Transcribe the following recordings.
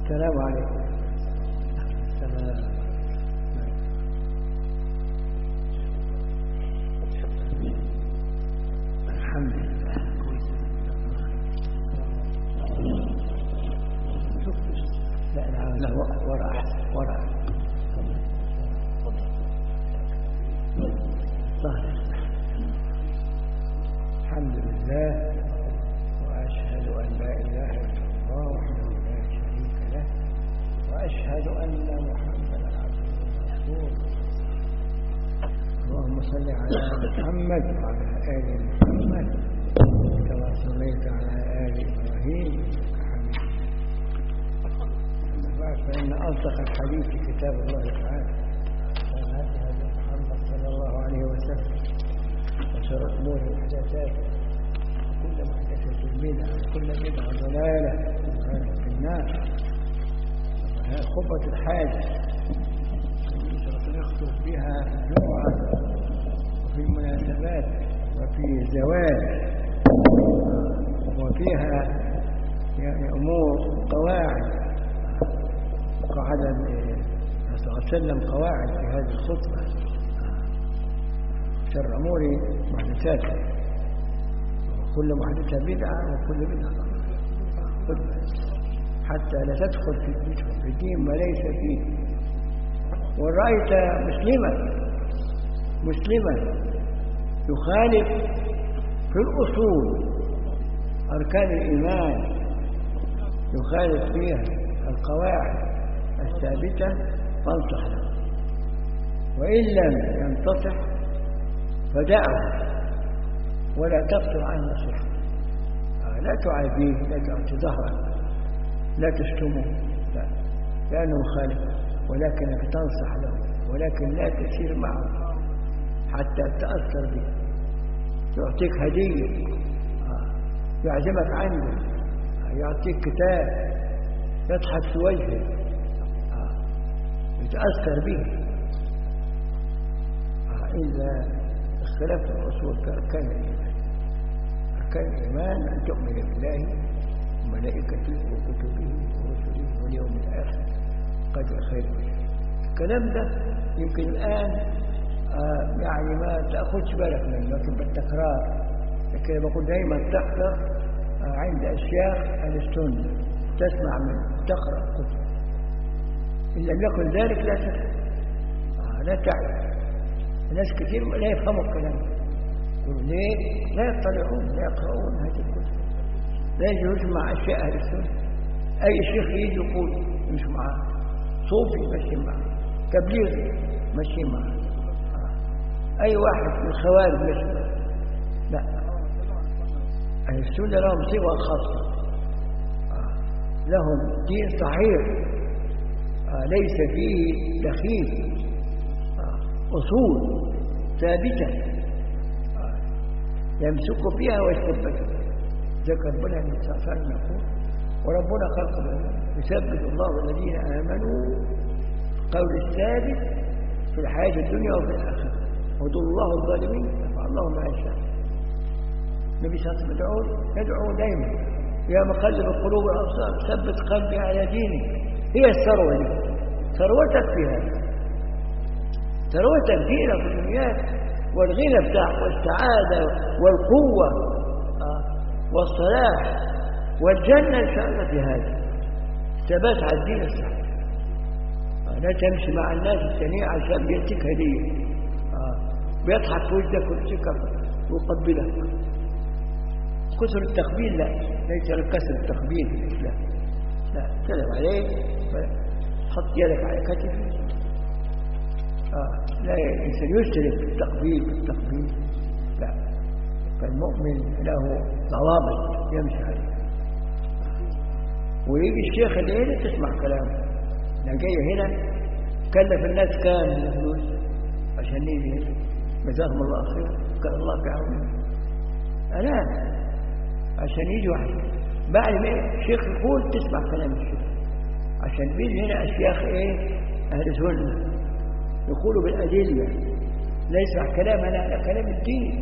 السلام عليكم. السلام. الحمد لله. لا ورع ظاهر. الحمد لله وأشهد أن لا إله إلا الله وحده لا شريك له وأشهد أن محمدا عبده ورسوله. اللهم صل على محمد وعلى آل محمد كما صليت على آل إبراهيم فإن أصدق الحديث كتاب الله تعالى وهدي هدي محمد صلى الله عليه وسلم وشر الأمور محدثاتها وكل محدثة بدعة وكل بدعة ضلالة في النار. هذه خطبة الحاجة نخطب بها في الجمعة وفي المناسبات وفي الزواج وفيها يعني أمور قواعد قعد الرسول صلى الله عليه وسلم قواعد في هذه الخطبة. شر أمور محدثاتها وكل محدثة بدعة وكل بدعة حتى لا تدخل في الدين ما ليس فيه. وإن رأيت مسلما يخالف في الأصول أركان الإيمان يخالف فيها القواعد الثابتة فانصح له، وإن لم ينتصح فدعه ولا تقطع عن نصيحته. لا تعاديه، لا تعطي ظهرك، لا تشتمه، لا، لأنه مخالف، ولكنك تنصح له، ولكن لا تسير معه حتى تأثر به. يعطيك هدية، يعزمك عنه، يعطيك كتاب يضحك في وجهه، يتأثر به. إلا اختلفت الأصول في أركان الإيمان. أركان الإيمان أن تؤمن بالله وملائكته وكتبه ورسله واليوم الآخر قدر خير وشر. الكلام ده يمكن الآن يعني ما تأخذش بالك منه، لكن بالتكرار. لكن بقول دائما تحضر عند أشياخ أهل السنة، تسمع منه، تقرأ كتب. إن لم يكن ذلك لا تفهم، لا تعرف. الناس كثير لا يفهموا الكلام. ليه؟ لا يطلعون، لا يقرؤون هذه الكتب، لا يجوز مع أشياء أهل السنة. أي شيخ يجي يقول مش معاه، صوفي ماشي معاه، تبليغي ماشي معاه، أي واحد من الخوارج ماشي معاه. لا، أهل السنة لهم صيغة خاصة، لهم دين صحيح ليس فيه دخيل، أصول ثابتة يمسك فيها ويثبت. ذكر ربنا أن الإنسان يقول وربنا خلق يثبت الله الذين آمنوا قول الثابت في الحياة الدنيا وفي الآخرة ويضل الله الظالمين يفعل الله ما يشاء. النبي صلى الله عليه وسلم يدعو دائما يا مقلب القلوب والأبصار ثبت قلبي على دينك. هي الثروة دي، ثروتك في هذا، ثروتك دينك في الدنيا والغنى بتاعك والسعادة والقوة والصلاح والجنة إن شاء الله في هذا. ثبات على الدين الصحيح. لا تمشي مع الناس الثانيين عشان بيأتيك هدية، بيضحك في وجهك ويمسكك ويقبلك. كسر التقبيل لا، ليس الكسر التقبيل في الإسلام. لا، سلم عليه، حط يدك على كتفه. لا الإنسان يشترك بالتقبيل لا. فالمؤمن له ضوابط يمشي عليه. ويجي الشيخ اللي هنا تسمع كلامه. أنا جاي هنا كلف الناس كام من الفلوس عشان يجي هنا، جزاهم الله خير، كان الله في عونه. أنا عشان يجي واحد بعد ما الشيخ يقول تسمع كلام الشيخ، عشان بيجي هنا أشياخ أهل سنة يقولوا بالأدلة، لا يسمع كلامنا على كلام الدين.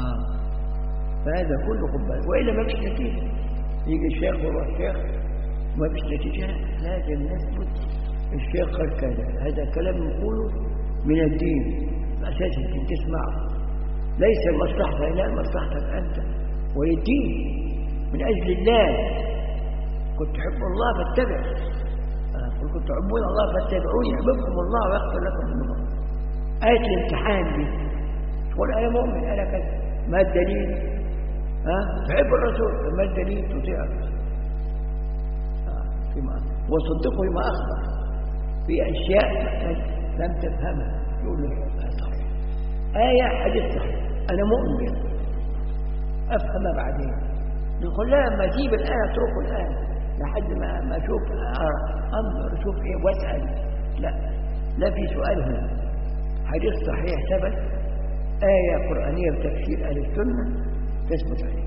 فهذا كله خبال، وإلا ما فيش نتيجة. يجي الشيخ ويروح الشيخ ما فيش نتيجة، لازم نثبت. الشيخ قال كذا، هذا كلام نقوله من الدين، أساس الدين تسمعه، ليس مصلحتك، لا مصلحتك أنت وللدين، من أجل الله. كنت تحب الله فاتبع، قل كنت تحبون الله فاتبعوني يحببكم الله ويغفر لكم ذنوبكم. آية الامتحان دي تقول أنا مؤمن أنا كذا، ما الدليل؟ تحب الرسول، ما الدليل؟ تطيعه وصدقه بما أخبر في أشياء لم تفهمها، يقول لك صحيح، آية حديث صحيح، أنا مؤمن بها، أفهمها بعدين. نقول لا، ما أجيب الآن أتركه الآن لحد ما أشوف، أنظر أشوف إيه وأسأل. لا في سؤال هنا، حديث صحيح ثبت، آية قرآنية بتفسير أهل السنة تثبت عليه.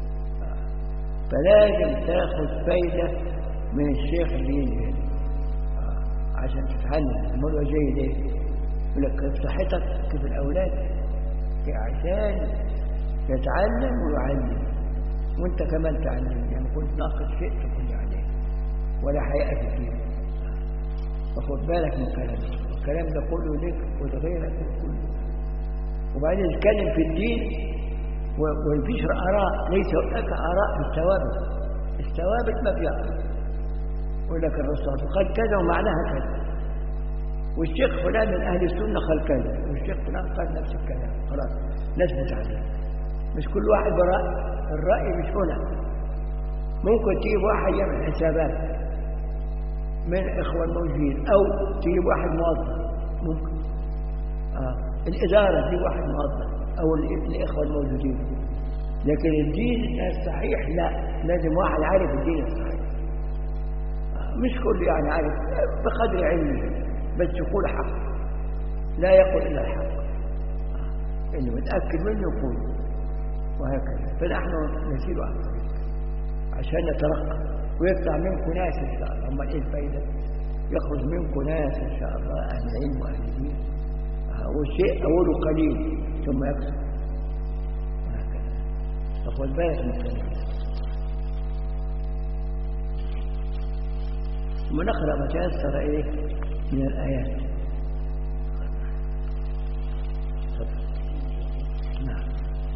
فلازم تاخذ فايدة من الشيخ اللي يجي عشان تتعلم. الموضوع جاي ليه؟ يقول لك كيف صحتك، كيف الأولاد، عشان يتعلم ويعلم، وانت كمان تعلم. يعني كنت ناقص شيء تكون عليه، ولا حياء في الدين. فخد بالك من كلامك، الكلام ده كله لك ولغيرك كله. وبعدين نتكلم في الدين ومفيش آراء، ليس هناك آراء بالثوابت. الثوابت ما فيها، يقول لك الرسول قال كذا ومعناها كذا، والشيخ فلان من أهل السنة قال كذا، والشيخ فلان قال نفس الكلام، خلاص نثبت عليه. مش كل واحد برأي، الرأي مش هنا. ممكن تجيب واحد يعمل حسابات من إخوة الموجودين، أو تجيب واحد موظف، ممكن الإدارة تجيب واحد موظف أو الإخوة الموجودين. لكن الدين الصحيح لا، لازم واحد عارف الدين الصحيح، مش كل يعني عارف بقدر علمه، بس يقول حق، لا يقول إلا الحق، اللي متأكد منه يقول، وهكذا. فنحن نسير على الطريق عشان نترقى ويطلع منكم ناس إن شاء الله. أما إيه الفايدة؟ يخرج منكم ناس إن شاء الله أهل علم وأهل دين، والشيء أوله قليل ثم يكثر، وهكذا. فخذ بالك من الكلام. ثم نقرأ ما تيسر إيه من الآيات. نعم.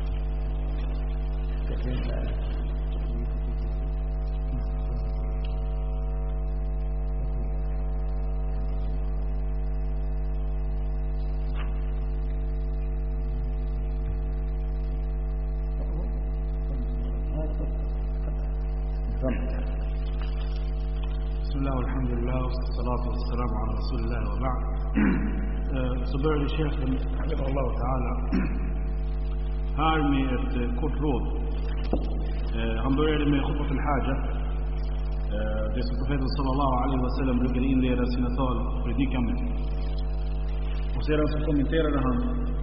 بسم الله والحمد لله والصلاة والسلام على رسول الله وبعد. Så började chefen, Allah Ta'ala, här med ett kort råd. Han började med khutbah al-haja, det som profeten sallallahu alaihi wasallam brukade inleda sina tal och predika med. Och sedan så kommenterade han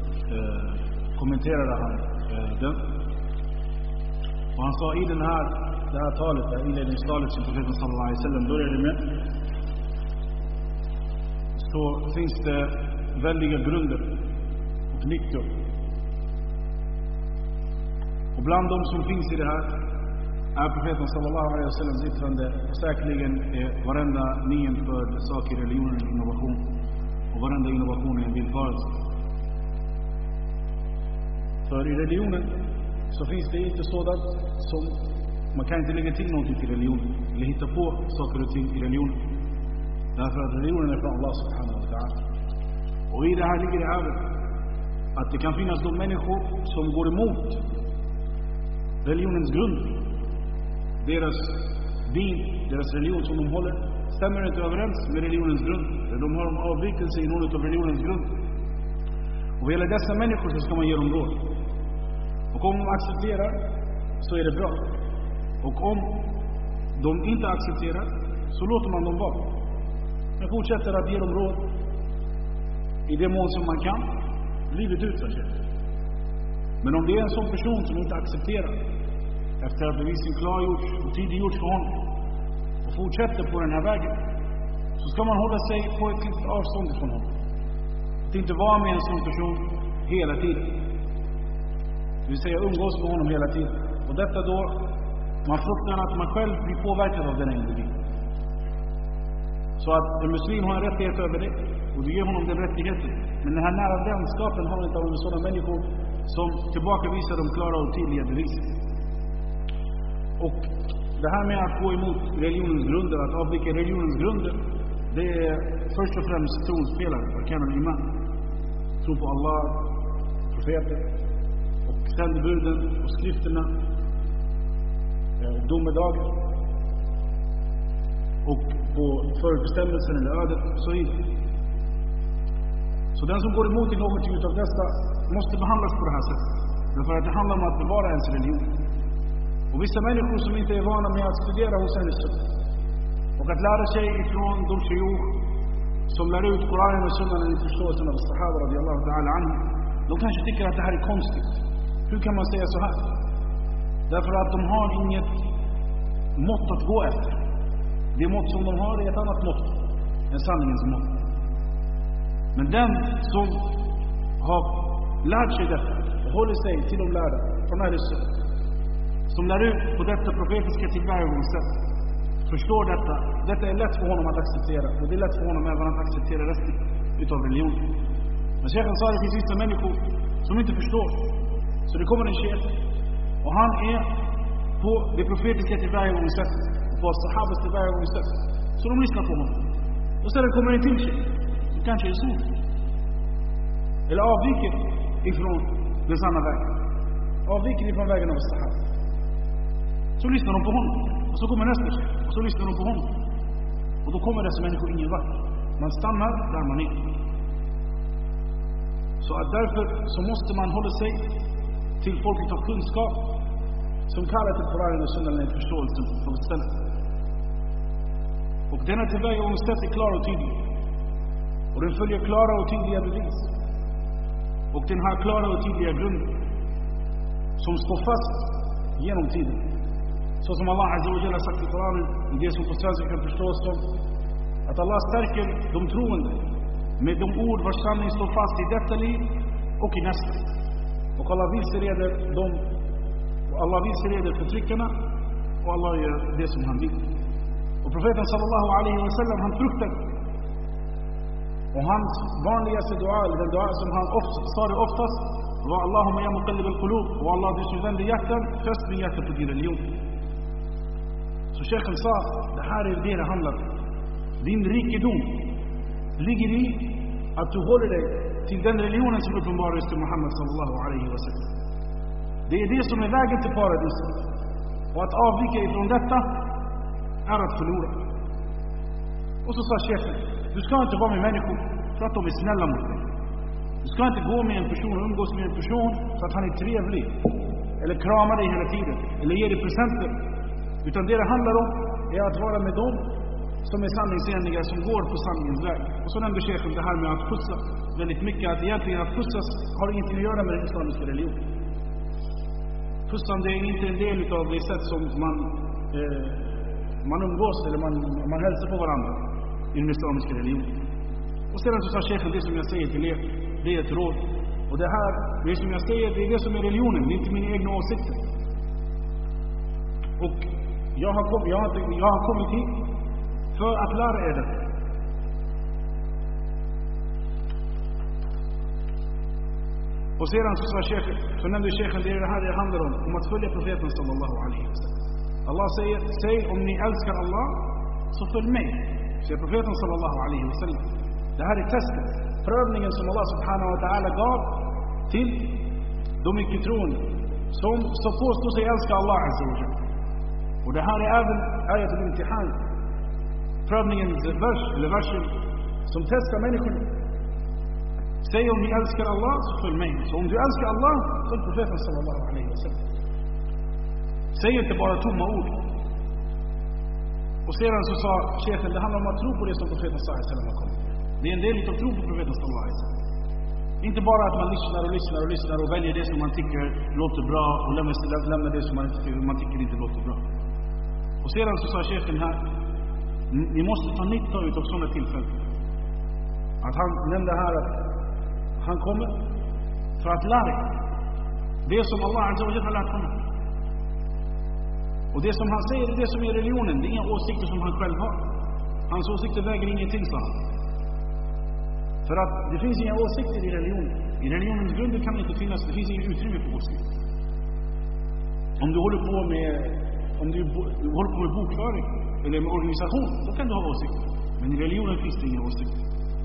den. Och han sa i det här talet, inledningstalet som profeten sallallahu alaihi wasallam började med, så finns det väldiga grunder och nyckor. Och bland de som finns i det här är profeten sallallahu alaihi wasallams yttrande, och säkerligen är varenda nyinförd sak i religionen en innovation, och varenda innovation är en villfarelse. För i religionen så finns det inte sådant som man kan inte lägga till någonting till religionen eller hitta på saker och ting i religionen. Därför att religionen är från Allah subhanahu wa ta'ala. Och i det här ligger det även att det kan finnas de människor som går emot religionens grund. Deras din, deras religion som de håller stämmer inte överens med religionens grund. De har en avvikelse i något av religionens grund. Och vad gäller dessa människor så ska man ge dem råd. Och om de accepterar så är det bra. Och om de inte accepterar så låter man dem vara. Man fortsätter att ge dem råd i det mån som man kan, livet ut så att säga. Men om det är en sån person som inte accepterar efter att bevisen klargjorts och tydliggjorts för honom och fortsätter på den här vägen, så ska man hålla sig på ett litet avstånd från honom. Att inte vara med en sån person hela tiden. Det vill säga umgås med honom hela tiden. Och detta då, man fruktar att man själv blir påverkad av den individen. Så att en muslim har en rättighet över det, och du ger honom den rättigheten. Men den här nära vänskapen har inte av sådana människor som tillbakavisar de klara och tydliga bevis. Och det här med att gå emot religionens grunder, att avvika religionens grunder, det är först och främst tronspelare, arkanen iman. Tro på Allah, profeter och sändebuden och skrifterna och domedagen och på förbestämmelsen eller ödet och så vidare. Så den som går emot i någonting utav dessa måste behandlas på det här sättet. Därför att det handlar om att bevara ens religion. Och vissa människor som inte är vana med att studera hos en och att lära sig ifrån de shiur som lär ut Koranen och Sunnan i förståelsen av Sahaba radiyallahu ta'ala anhu, de kanske tycker att det här är konstigt. Hur kan man säga så här? Därför att de har inget mått att gå efter. Det mått som de har är ett annat mått än sanningens mått. Men den som har lärt sig detta och håller sig till de lärda från Ahl-Sunna, som lär ut på detta profetiska tillvägagångssätt, förstår detta är lätt för honom att acceptera, och det är lätt för honom även att acceptera resten utav religionen. Men Sheikhen sa, det finns vissa människor som inte förstår. Så det kommer en sheikh och han är på det profetiska tillvägagångssättet, på sahabas tillvägagångssätt, så de lyssnar på honom. Och sedan kommer en till sheikh som kanske är sol eller avviker ifrån den sanna vägen, avviker ifrån vägen av sahaba. Så lyssnar de på honom, och så kommer nästa sheikh och så lyssnar de på honom, och då kommer dessa människor ingen vart. Man stannar där man är. Så att därför så måste man hålla sig till folket av kunskap som kallar till Koranen och Sunnan i förståelsen av istället. Och denna tillvägagångssätt är klar och tydlig. Och den följer klara och tydliga bevis. Och den har klara och tydliga grunder som står fast genom tiden. Så som Allah Azza wa Jalla sagt i Koranen, i det som på svenska kan förstås som att Allah stärker de troende med de ord vars sanning står fast i detta liv och i nästa. Och Allah vilseleder förtryckarna, och Allah gör det som han vill. Och profeten sallallahu alaihi wa sallam, han fruktade. Och hans vanligaste dua, eller den dua som han sa det oftast, var Allahumma ya muqallib al-qulub, och Allah, du som vänder hjärtan, fäst min hjärta på din religion. Så Sheikhen sa, det här är det handlar om. Din rikedom ligger i att du håller dig till den religionen som uppenbarades till Muhammad sallallahu alaihi wa sallam. Det är det som är vägen till paradiset. Och att avvika ifrån detta är att förlora. Och så sa chefen, du ska inte vara med människor för att de är snälla mot dig. Du ska inte gå med en person och umgås med en person för att han är trevlig, eller kramar dig hela tiden, eller ger dig presenter. Utan det handlar om är att vara med dem som är sanningsenliga, som går på sanningens väg. Och så nämnde chefen det här med att pussa väldigt mycket, att egentligen att pussas har ingenting att göra med den islamiska religion. Pussande är inte en del av det sätt som man umgås eller man hälsar på varandra i den islamiska religionen. Och sedan så sa chefen, det som jag säger till er, det är ett råd. Och det här, det som jag säger, det är det som är religionen, det är inte mina egna åsikter. Och jag har kommit hit för att lära er det. Och sedan så sa chefen, så nämnde chefen, det är det här det handlar om att följa profeten sallallahu alaihi wasallam. Allah säger, säg om ni älskar Allah, så följ mig. Säger profeten sallallahu alaihi wasallam. Det här är testet, prövningen som Allah subhanahu wa ta'ala gav till de icke-troende som påstår sig älska Allah azza wa jalla. Och det här är även ayat al-imtihan, prövningens vers, eller versen som testar människorna. Säg om ni älskar Allah, så följ mig. Så om du älskar Allah, följ profeten sallallahu alaihi wasallam. Säg inte bara tomma ord. Och sedan så sa chefen, det handlar om att tro på det som profeten sallallahu alaihi wasallam har kommit. Det är en del av tro på profeten sallallahu alaihi wasallam. Inte bara att man lyssnar och väljer det som man tycker låter bra och lämnar det som man tycker inte låter bra. Och sedan så sa chefen här, ni måste ta nytta av sådana tillfällen. Att han nämnde här att han kommer för att lära er det som Allah azza wa jalla har lärt honom. Och det som han säger är det som är religionen. Det är inga åsikter som han själv har. Hans åsikter väger ingenting, sa han. För att det finns inga åsikter i religionen. I religionens grunder kan det inte finnas, det finns inget utrymme för åsikter. Om du håller på med bokföring eller med organisation, då kan du ha åsikter. Men i religionen finns det inga åsikter.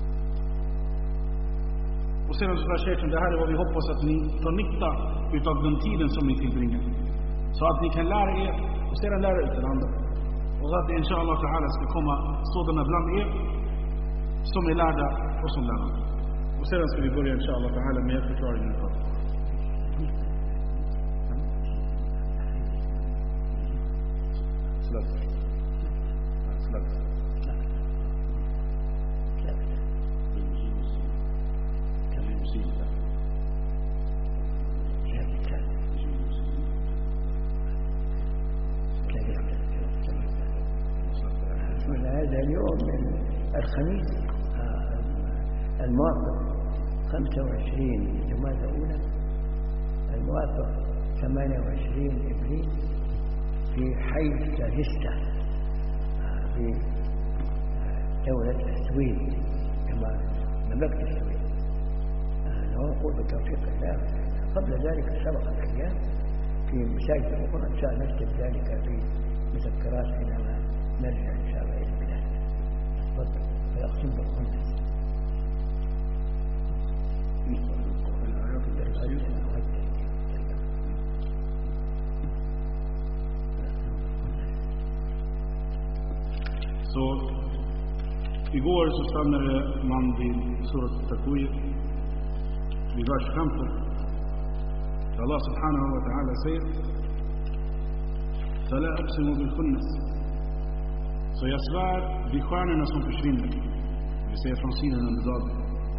Och sedan så säger Sheikh, det här är vad vi hoppas att ni tar nytta utav den tiden som ni tillbringar. Så att ni kan lära er och sedan lära ut till andra. Och så att det inshallah ta'ala ska komma sådana bland er som är lärda och som lärda. Och sedan ska vi börja inshallah ta'ala med förklaringen för. Slut. هذا اليوم الخميس الموافق 25 جمادى الأولى الموافق 28 إبريل في حي ساجستة في دولة السويد كما مملكة السويد. نقول بتوفيق الله قبل ذلك سبقت أيام في مساجد أخرى سنكتب ذلك في مذكرات حينما نرجع إن شاء الله إلى البلاد. تفضل فيقسم بالقدس. Så igår så stannade man vid surat Takwir vid vers 15. Allah subhanahu wa ta'ala säger: "Fala aqsimu bil khunnas." Så jag svär vid stjärnorna som försvinner. Vi säger från sidan under dagen.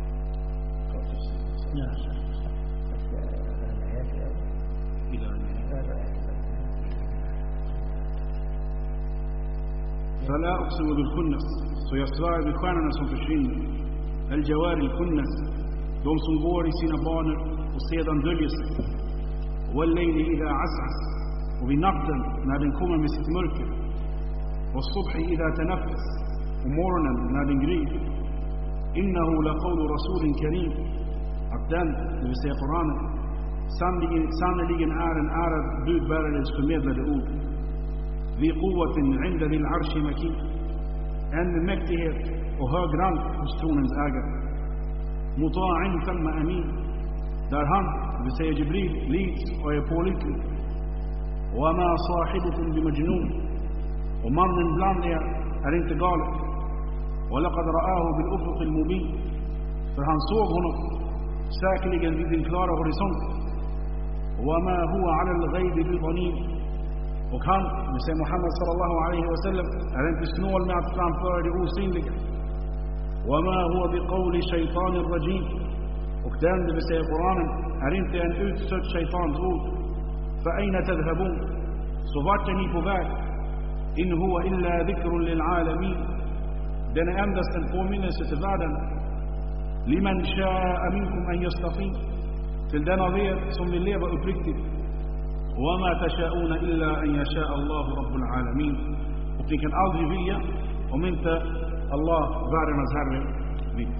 فلا أقسم بالخنس. Så jag svär vid stjärnorna som försvinner. Al-Jawar al-Khunnas, de som går i sina banor och sedan döljer sig. Wal-Layli idha as'as, och vid natten när den kommer med sitt mörker. Was-Subhi idha tanaffas, och morgonen när den gryr. Innahu laqawlu rasulin karim, att den, det vill säga Koranen, sannoliken är en ärad budbärares förmedlade ord. Vi quwwatin 'inda dhil 'arshi makin, en mäktighet och hög rang hos tronens ägare. Muta'in thumma amin, där han, det vill säga Jibril, lids och är pålitlig. Wa ma sahibukum bimajnun, och mannen bland er är inte galen. Wa laqad ra'ahu bil ufuq al mubin, för han såg honom säkerligen vid den klara horisont. Wa ma huwa 'ala al ghayb bi dhanin, och han, det vill säga Muhammad sallallahu alaihi wasallam, är inte snål med att framföra det osynliga. وَمَا هُوَ بِقَوْلِ شَيْطَانِ الرَّجِيمِ, och den, det vill säga Koranen, är inte en utstött shaitans ord. فَأَيْنَ تَذْهَبُونَ, så vart är ni på väg? إِنْ هُوَ إِلَّا ذِكْرٌ لِلْعَالَمِينَ, den är endast en påminnelse till världen. لِمَنْ شَاءَ مِنْكُمْ أَنْ يَسْتَقِيمَ, till den av er som vill leva uppriktigt. وَمَا تَشَاءُونَ إِلَّا أَنْ يَشَاءَ اللَّهُ رَبُّ الْعَالَمِينَ, och ni kan aldrig vilja om inte Allah, världarnas Herre, vill.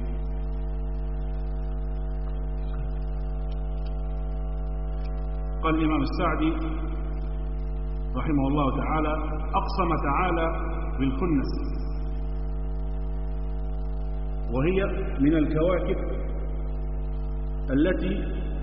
قال الإمام السعدي رحمه الله تعالى: أقسم تعالى بالخنس، وهي من الكواكب التي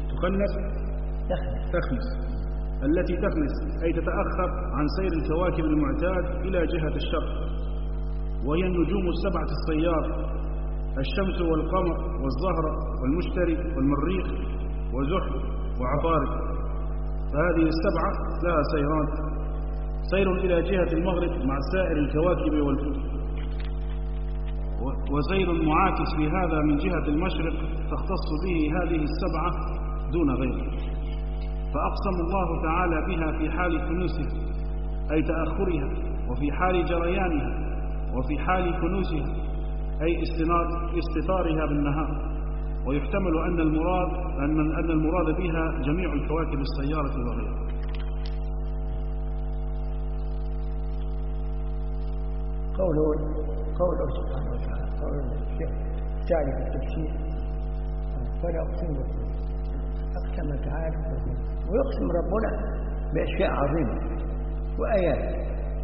تخنس التي تخنس، أي تتأخر عن سير الكواكب المعتاد إلى جهة الشرق، وهي النجوم السبعة السيارة: الشمس والقمر والزهرة والمشتري والمريخ وزحل وعطارد. فهذه السبعة لها سيران: سير إلى جهة المغرب مع سائر الكواكب وسير معاكس لهذا من جهة المشرق تختص به هذه السبعة دون غيره. فأقسم الله تعالى بها في حال كنوسها، أي تأخرها، وفي حال جريانها، وفي حال كنوسها، أي استتارها بالنهار. ويحتمل أن المراد بها جميع الكواكب السيارة وغيرها. قوله سبحانه وتعالى، قول الشيخ تعرف التفسير فلا أقسم بالله، أقسم تعالى ويقسم ربنا بأشياء عظيمة وآيات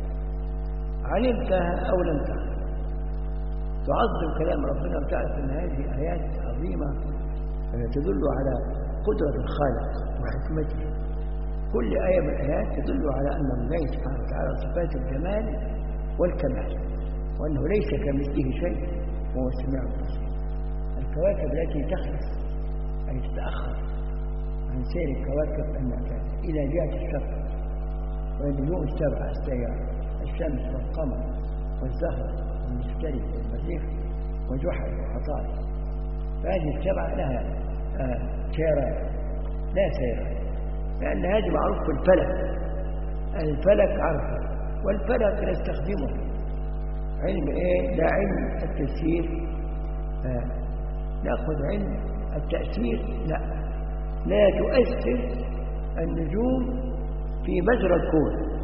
علمتها أو لم تعلم. تعظم كلام ربنا وتعرف أن هذه آيات عظيمة تدل على قدرة الخالق وحكمته. كل آية من الآيات تدل على أن الله سبحانه وتعالى صفات الجمال والكمال، وأنه ليس كمثله شيء وهو السميع البصير. الكواكب التي تخلف أي تتأخر عن سير الكواكب المعتادة إلى جهة الشرق، والنجوم السبعة السيارة، الشمس والقمر والزهر والمشتري والمريخ وجحر وعطارد، فهذه السبعة لها سيران لا سيران، لأن هذه معروف في الفلك. الفلك عرفه، والفلك نستخدمه علم إيه؟ لا علم التسيير، نأخذ علم التأثير، لا تؤثر النجوم في مجرى الكون،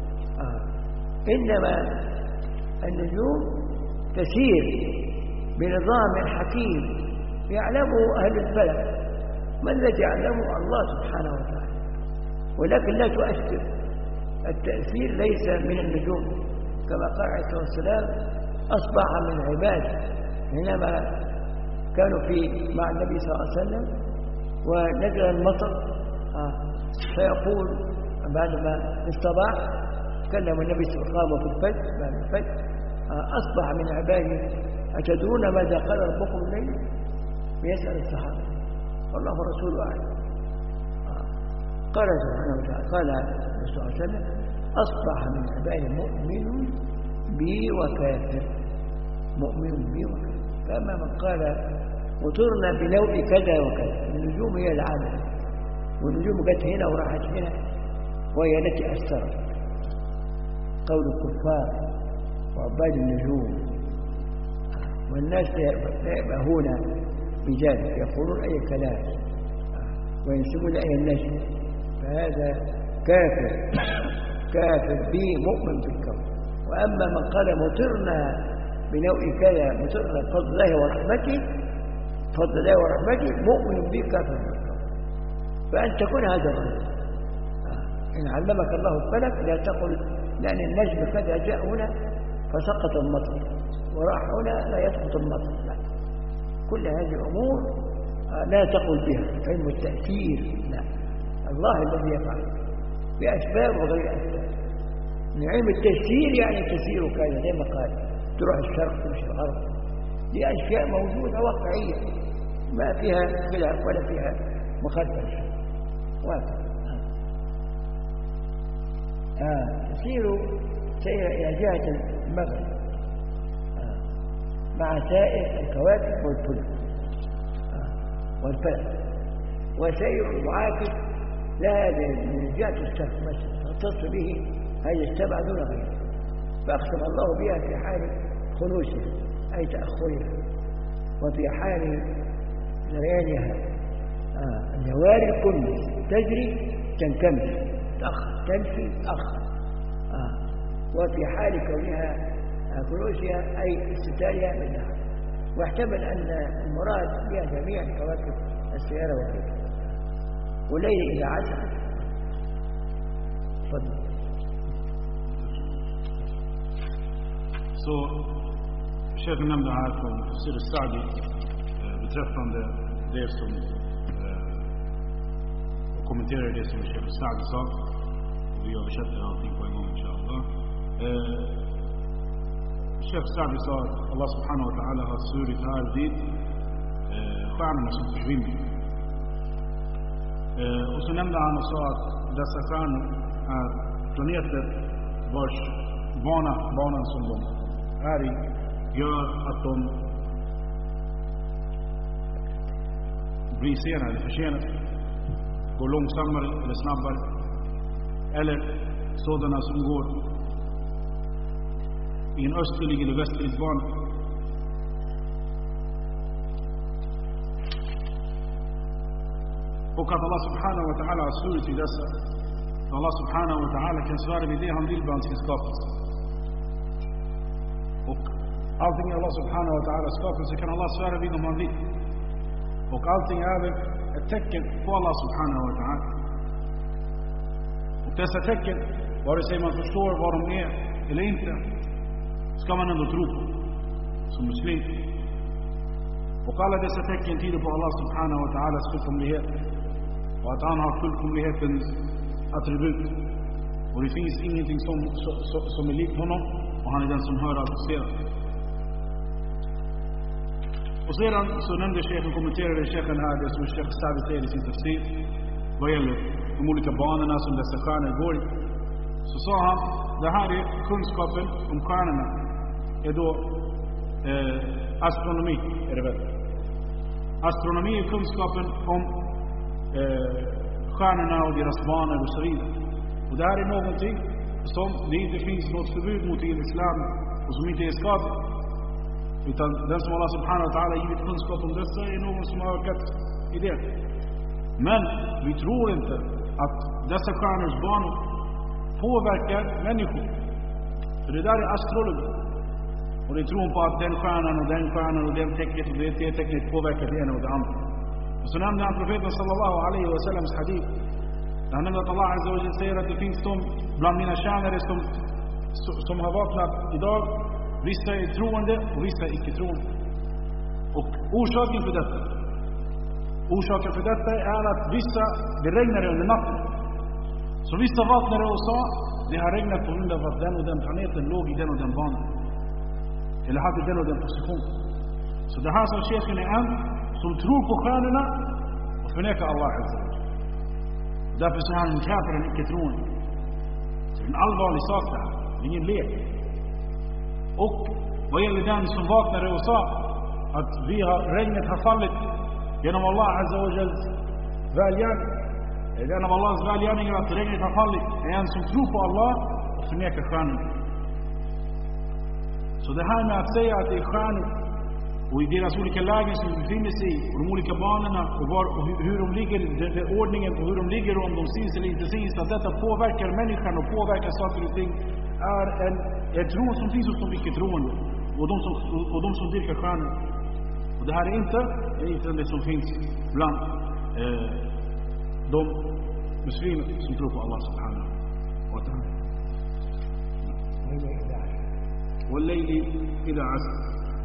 إنما النجوم تسير بنظام حكيم يعلمه أهل الفلك. ما الذي يعلمه؟ الله سبحانه وتعالى، ولكن لا تؤثر. التأثير ليس من النجوم، كما قال عليه الصلاة والسلام أصبح من عباده حينما كانوا مع النبي صلى الله عليه وسلم ونزل المطر، فيقول بعد ما الصباح تكلم النبي صلى الله عليه وسلم في الفجر بعد الفجر أصبح من عباده أتدرون ماذا قال ربكم الليل؟ بيسأل الصحابة والله رسوله أعلم. قال سبحانه وتعالى، قال النبي صلى الله عليه وسلم أصبح من عبادي مؤمن بي وكافر، مؤمن بي وكافر. فأما من قال وطرنا بنوع كذا وكذا، النجوم هي العالم، والنجوم جت هنا وراحت هنا وهي التي أثرت. قول الكفار وعباد النجوم، والناس لا يباهون بذلك، يقولون أي كلام وينسبون أي النجم، فهذا كافر به مؤمن بالكون. وأما من قال مطرنا بنوع كذا، مطرنا بفضل الله ورحمته، فضل الله ورحمته، مؤمن به كافر بالكون. فأن تكون هذا الرجل. إن علمك الله الفلك لا تقل لأن النجم كذا جاء هنا فسقط المطر وراح هنا لا يسقط المطر، لا. كل هذه الأمور لا تقل بها علم التأثير، لا. الله الذي يفعل بأسباب وغير أسباب. من علم التسيير يعني تسير كذا زي ما قال تروح الشرق تمشي الغرب، دي أشياء موجودة واقعية ما فيها خلاف ولا فيها مخالفة شيء، واقع. تسير سير إلى جهة المغرب مع سائر الكواكب والفلك، وسير معاكس لا من جهة الشرق مثلا تصل به هذه السبعة دون غيرها، فأقسم الله بها في حال خلوصها أي تأخرها، وفي حال جريانها الجواري كلها تجري تنكمش تأخر تمشي تأخر، وفي حال كونها خلوصها أي استتارها منها. واحتمل أن المراد بها جميع الكواكب السيارة وغيرها. والليل إذا عسعس. تفضل. Så försöker nämna här från Tafsir al-Sa'di beträffande det som kommenterar det som Sheikh al-Sa'di sa, och vi översätter allting på en gång inshallah. Sheikh al-Sa'di sa att Allah subhanahu wa ta'ala har svurit här vid stjärnorna som försvinner. Och så nämnde han och sa att dessa stjärnor är planeter vars banan som de är i gör att de blir senare eller försenade, går långsammare eller snabbare, eller sådana som går i en österlig eller västerlig bana. Och att Allah subhanahu wa ta'ala har svurit vid dessa. Allah subhanahu wa ta'ala kan svära vid det han vill bland sin skapelse. Och allting Allah subhanahu wa ta'ala skapar, så kan Allah svära vid om han vill. Och allting är även ett tecken på Allah subhanahu wa ta'ala. Och dessa tecken, vare sig man förstår vad de är eller inte, ska man ändå tro på som muslim. Och alla dessa tecken tyder på Allah subhanahu wa ta'alas fullkomlighet, och att han har fullkomlighetens attribut. Och det finns ingenting som är likt honom, och han är den som hör allt och ser. Och sedan så nämnde chefen, kommenterade chefen här det som Sheikh Sabi säger i sin tafsir vad gäller de olika banorna som dessa stjärnor går i. Så sa han, det här är kunskapen om stjärnorna, är då astronomi, är det väl? Astronomi är kunskapen om stjärnorna och deras banor och så vidare. Och det här är någonting som det inte finns något förbud mot i islam, och som inte är skadligt. Utan den som Allah subhanahu wa ta'ala givit kunskap om dessa är någon som har ökat i det. Men vi tror inte att dessa stjärnors banor påverkar människor. För det där är astrologi. Och det tror på att den stjärnan och den tecknet och det tecknet påverkar det ena och det andra. Och så nämnde han profeten sallallahu alaihi wa sallams hadith. Han nämnde att Allah azza wa jalla säger att det finns de bland mina tjänare som har vaknat idag. Vissa är troende och vissa är icke troende. Och orsaken för detta är att vissa, det regnade under natten. Så vissa vaknade och sa, det har regnat på grund av att den och den planeten låg i den och den banan. Eller hade den och den position. Så det här som chefen är en som tror på stjärnorna och förnekar Allah azza wa jalla. Därför så är han en kafir, en icke troende. Så det är en allvarlig sak det här. Det är ingen lek. Och vad gäller den som vaknade och sa att regnet har fallit genom Allah azza wa jalls välgärning, en av Allahs välgärningar att regnet har fallit, är en som tror på Allah och förnekar stjärnorna. Så det här med att säga att det är stjärnor och i deras olika lägen som de befinner sig i, och de olika banorna och hur de ligger, ordningen på hur de ligger, och om de syns eller inte syns, att detta påverkar människan och påverkar saker och ting, är en tro som finns hos de icke-troende och de som dyrkar stjärnor. Och det här är inte det som finns bland de muslimer som tror på Allah subhanahu wa ta'ala. والليل إذا عسر.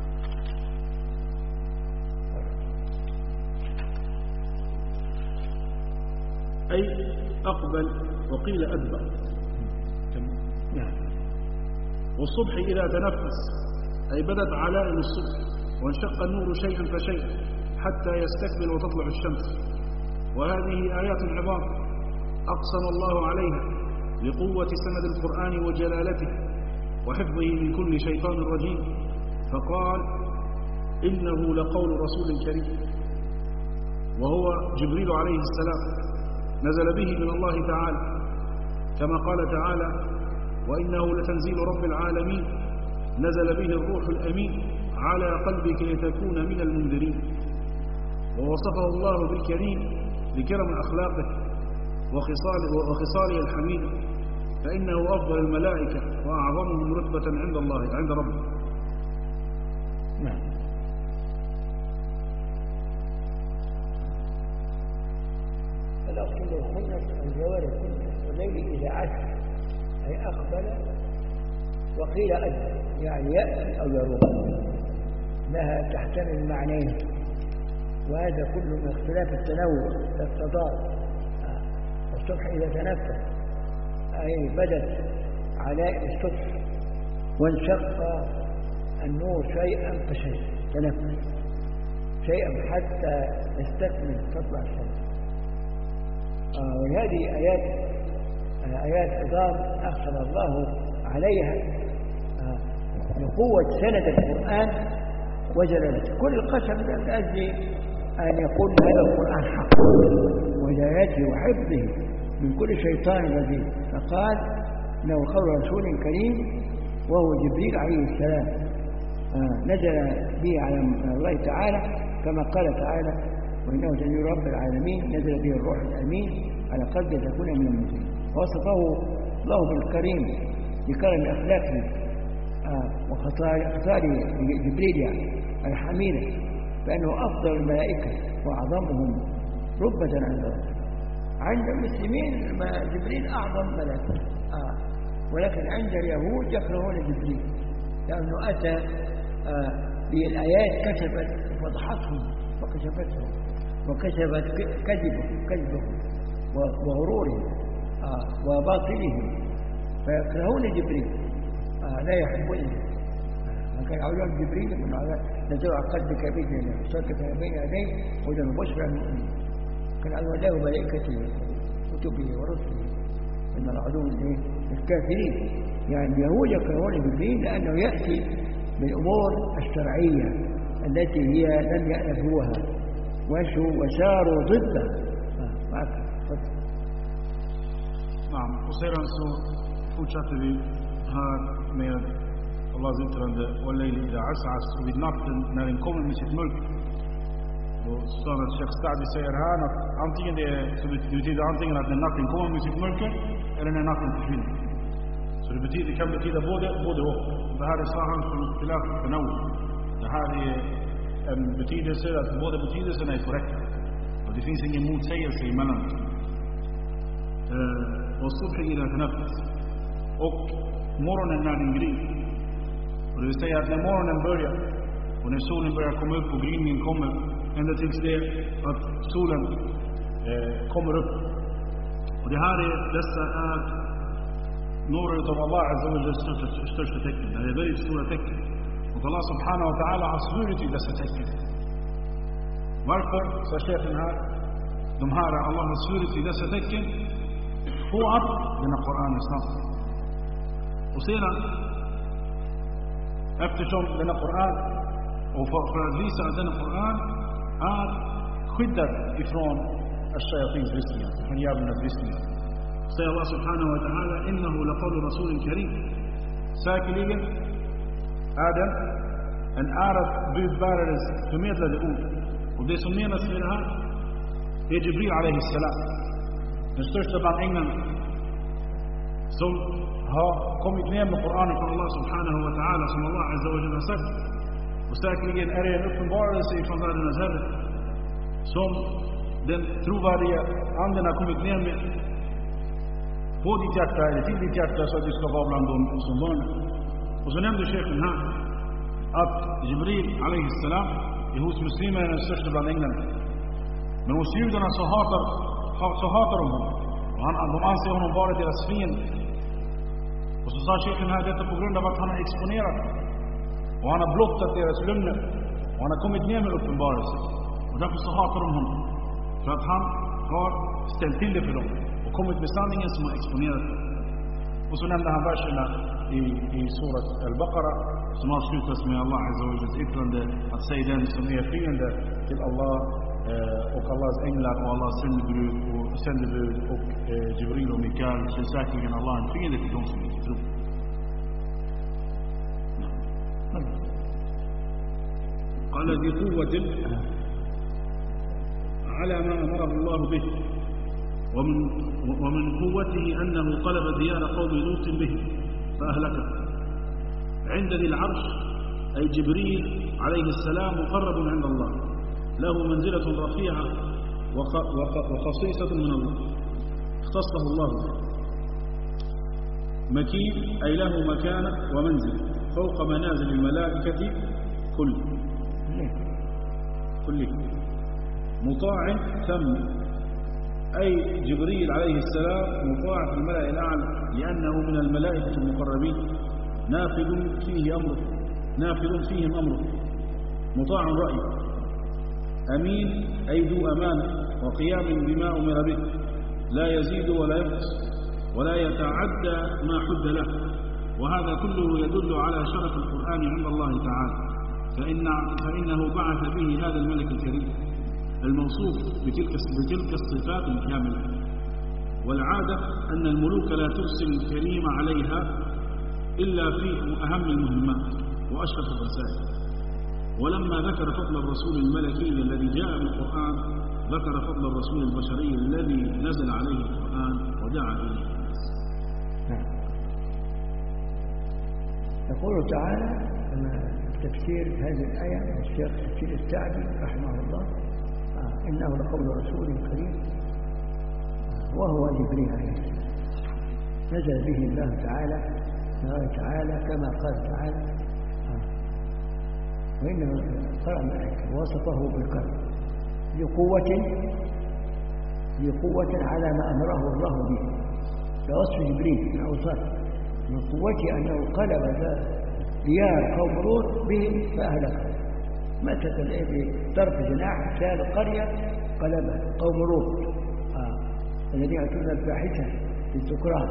أي أقبل وقيل أدبر. والصبح إذا تنفس، أي بدت علائم الصبح وانشق النور شيئا فشيئا حتى يستكمل وتطلع الشمس. وهذه آيات عظام أقسم الله عليها لقوة سند القرآن وجلالته وحفظه من كل شيطان رجيم، فقال إنه لقول رسول كريم. وهو جبريل عليه السلام نزل به من الله تعالى، كما قال تعالى وإنه لتنزيل رب العالمين نزل به الروح الأمين على قلبك لتكون من المنذرين. ووصفه الله بالكريم لكرم أخلاقه وخصاله الحميد، فإنه أفضل الملائكة وأعظمهم رتبة عند الله عند ربه. نعم. الأصل الخنس الجوارح والليل إذا عسر، أي أقبل، وقيل أدبر يعني يأتي أو يروح، لها تحتمل معنيين، وهذا كله من اختلاف التنوع والتضاد. الصبح إذا تنفس أي بدت علائم الصبح وانشق النور شيئا فشيئا، تنفس شيئا حتى يستكمل تطلع الشمس. وهذه آيات عظام أقسم الله عليها لقوة سند القرآن وجلالته. كل قسم لأجل أن يقول هذا القرآن حق وجلالته وحفظه من كل شيطان رجيم. فقال إنه قول رسول كريم وهو جبريل عليه السلام نزل به على الله تعالى، كما قال تعالى وإنه تنزيل رب العالمين نزل به الروح الأمين على قلبك تكون من المنذرين. وصفه الله بالكريم بكرم أخلاقه وخصال جبريل يعني الحميدة، فإنه أفضل الملائكة وأعظمهم رتبة عند الله. عند المسلمين جبريل أعظم ملك، ولكن عند اليهود يكرهون جبريل لأنه أتى بالآيات كشفت فضحتهم وكشفتهم وكشفت كذبهم وغرورهم وباطلهم، فيكرهون جبريل، لا يحبونه. من كان يعودون جبريل من هذا نزل على قلبك بإذن الله وصدق بين يديه هدى وبشرى للمؤمنين. كان على الله وملائكته وكتبه ورسله إن العدو الكافرين. يعني اليهود يكرهون جبريل لأنه يأتي بالأمور الشرعية التي هي لم يألفوها وساروا ضده. Naam, och sedan så fortsatte vi här med Allahs yttrande وَاللَّيْلِ إِذَا عَسْعَسْ, och vid natten när den kommer med sitt mörker. Då sa att Sheikh Sa'di säger här att antingen det betyder antingen att när natten kommer med sitt mörker eller när natten försvinner. Så det kan betyda både och. Det här är sahan som tilaf för nå. Det här är en betydelse att båda betydelserna är korrekta. Och det finns ingen motsägelse emellan. Och subhi ila tanaffas, och morgonen när den gryr. Och det vill säga att när morgonen börjar och när solen börjar komma upp och gryningen kommer ända tills det att solen kommer upp. Och det här är, dessa är några av Allah Azza wa Jalla största tecken. Det är väldigt stora tecken. Och Allah subhanahu wa ta'ala har svurit i dessa tecken. Varför, sa chefen här, de här Allah har svurit i dessa tecken på att denna Koran är sann. Och sedan, eftersom denna Koran, och för att visa att denna Koran är skyddad ifrån al-shayatins ristningar, från djävulens ristningar, säger Allah subhanahu wa ta'ala: innahu laqawlu rasulin karim. Säkerligen är den en ärad budbärares förmedlade ord. Och det som menas med det här är Jibril alayhi salam, den största bland änglarna, som har kommit ner med Koranen från Allah subhanahu wa ta'ala, som Allah Azza wa Jalla har sagt. Och säkerligen är det en uppenbarelse från världarnas Herre som den trovärdiga anden har kommit ner med på ditt hjärta eller till ditt hjärta, så att du ska vara bland dem som varnar. Och så nämnde chefen här att Jibril alayhi salam är hos muslimerna den största bland änglarna, men hos judarna så hatar de honom, och de anser honom vara deras fiende. Och så sa chefen här detta på grund av att han har exponerat och han har blottat deras lögner och han har kommit ner med uppenbarelse, och därför så hatar de honom, för att han har ställt till det för dem och kommit med sanningen som har exponerat dem. Och så nämnde han verserna i surat al-Baqarah som avslutas med Allah Azza wa Jallas yttrande att säga den som är fiende till Allah och Allahs änglar och Allahs sändebud och Jibril och Mikael, så är säkerligen Allah en fiende till dem som inte tror. قال ذي قوة على ما أمره الله به، ومن قوته أنه طلب ديار قوم لوط به فأهلكه. عند ذي العرش أي جبريل عليه السلام مقرب عند الله، له منزلة رفيعة وخصيصة من الله اختصه الله به. مكين أي له مكانة ومنزل فوق منازل الملائكة كله. مطاع ثم، أي جبريل عليه السلام مطاع في الملأ الأعلى لأنه من الملائكة المقربين، نافذ فيهم أمره، مطاع رأي، أمين أي ذو أمانة وقيام بما أمر به، لا يزيد ولا ينقص ولا يتعدى ما حد له. وهذا كله يدل على شرف القرآن عند الله تعالى، فإنه بعث به هذا الملك الكريم الموصوف بتلك الصفات الكاملة. والعادة أن الملوك لا ترسل الكريم عليها إلا في أهم المهمات وأشرف الرسائل. ولما ذكر فضل الرسول الملكي الذي جاء بالقرآن، ذكر فضل الرسول البشري الذي نزل عليه القرآن ودعا إليه الناس. يقول تعالى تفسير هذه الآية الشيخ تفسير السعدي رحمه الله إنه لقول رسول كريم وهو جبريل عليه السلام نزل به الله تعالى كما قال تعالى وإنما قرأ الملائكة وصفه بالكرم لقوة على ما أمره الله به كوصف جبريل من أوصاف من قوته أنه قلب ديار قوم لوط بهم فأهلكهم مثل بطرف جناح شال قرية قلبها قوم لوط الذين يأتون الفاحشة في الذكران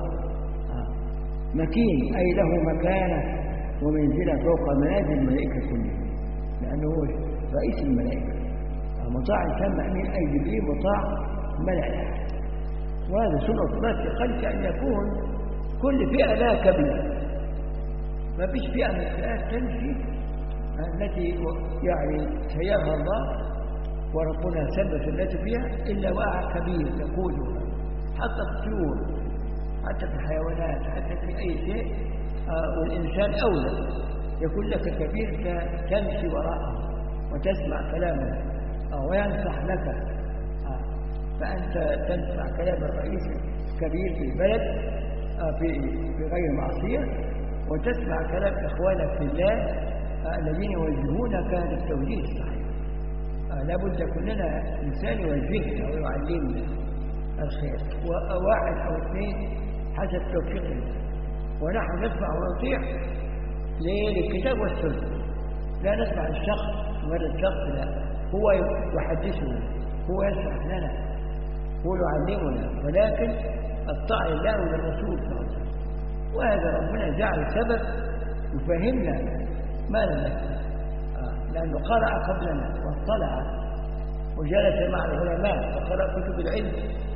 مكين أي له مكانة ومنزلة فوق منازل الملائكة كلهم لأنه هو رئيس الملائكة مطاع يسمى أمين أي جبريل مطاع ملائكة وهذا سنة الله في خلق أن يكون كل فئة لها كبير ما فيش فئة من الفئات تمشي التي يعني سيرها الله وربنا ثبت التي فيها إلا وقع كبير يقودها حتى في الطيور حتى في الحيوانات حتى في أي شيء والإنسان أولى يكون لك كبير تمشي وراءه وتسمع كلامه وينصح لك فأنت تسمع كلام الرئيس الكبير في البلد في غير معصية وتسمع كلام إخوانك في الله الذين يوجهونك للتوجيه الصحيح لابد كلنا إنسان يوجهنا ويعلمنا الخير وواحد أو اثنين حسب توفيقنا ونحن نسمع ونطيع للكتاب والسنة لا نسمع الشخص مجرد شخص لا هو يحدثنا هو يشرح لنا هو يعلمنا ولكن الطاعة لله وللرسول صلى الله عليه وسلم وهذا ربنا جعل سبب يفهمنا ما لم نفهم لأنه قرأ قبلنا واطلع وجلس مع العلماء وقرأ كتب العلم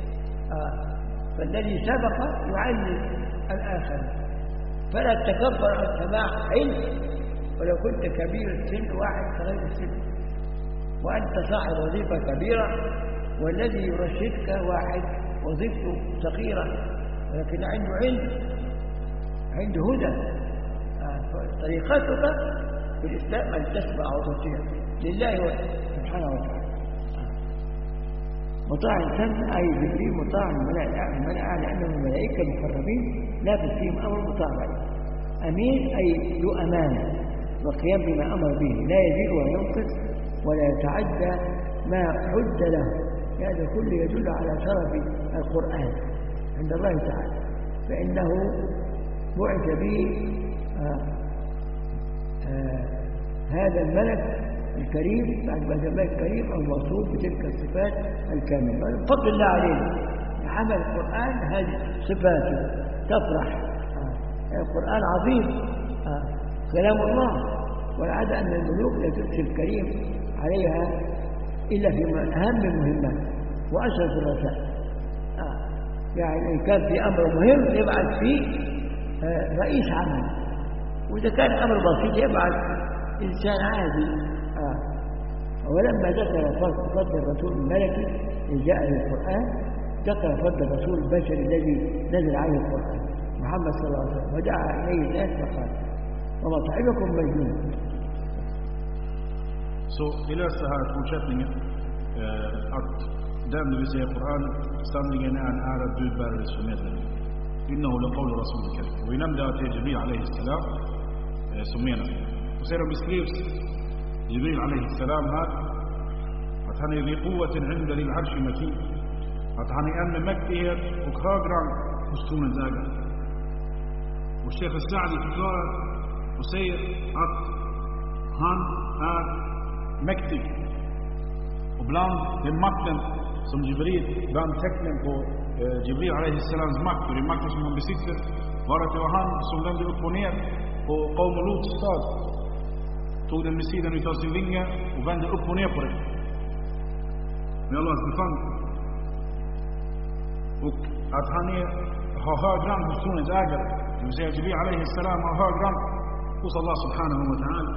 فالذي سبق يعلم الآخر فلا تكبر عن سماع علم ولو كنت كبير السن واحد صغير السن وأنت صاحب وظيفة كبيرة والذي يرشدك واحد وظيفته صغيرة ولكن عنده علم عنده هدى طريقتك في الإسلام أن تسمع وتطيع لله سبحانه وتعالى مطاع سمع أي جبريل مطاع الملائكة لأنهم الملائكة المقربين لا فيهم أمر مطاع عليه أمين أي ذو أمانة وقيام بما أمر به لا يزيد ولا ينقص ولا يتعدى ما حد له هذا كله يدل على شرف القرآن عند الله تعالى فإنه بعث به هذا الملك الكريم بعد ما الملك الكريم الموصوف بتلك الصفات الكاملة من فضل الله علينا حمل القرآن هذه صفاته تفرح القرآن عظيم كلام الله والعادة أن الملوك لا ترسل الكريم عليها إلا في أهم المهمات وأشرف الرسائل يعني إن كان في أمر مهم يبعث فيه رئيس عمل وإذا كان أمر بسيط يبعث إنسان عادي ولما ذكر فضل الرسول الملكي اللي جاء للقرآن ذكر فضل الرسول البشري الذي نزل عليه القرآن محمد صلى الله عليه وسلم ودعا إليه الناس فقال وما صاحبكم مجنون. Så vi läser här fortsättningen att den, det vill säga Koran, sanningen är en ärad budbärares förmedling. Innahu laqawlu rasulil karim. Och vi nämnde att det är Jibril alayhi salam som menar. Och sedan beskrivs Jibril alayhi salam här att han är vid quwwatin 'inda lil 'arshi makin. Att han är en med mäktighet och hög rang hos tronens ägare. Och Sheikh al-Sa'di förklarar och säger att han är mäktig. Och bland den makten som Jibril, bland tecknen på Jibril alayhi salams makt och den makten som han besitter var att det var han som vände upp och ner på Qaum Luts stad, tog den med sidan utav sin vinge och vände upp och ner på den med Allahs befallning. Och att han har hög rang hos tronens ägare, det vill säga Jibril alayhi salam har hög rang hos Allah subhanahu wa ta'ala.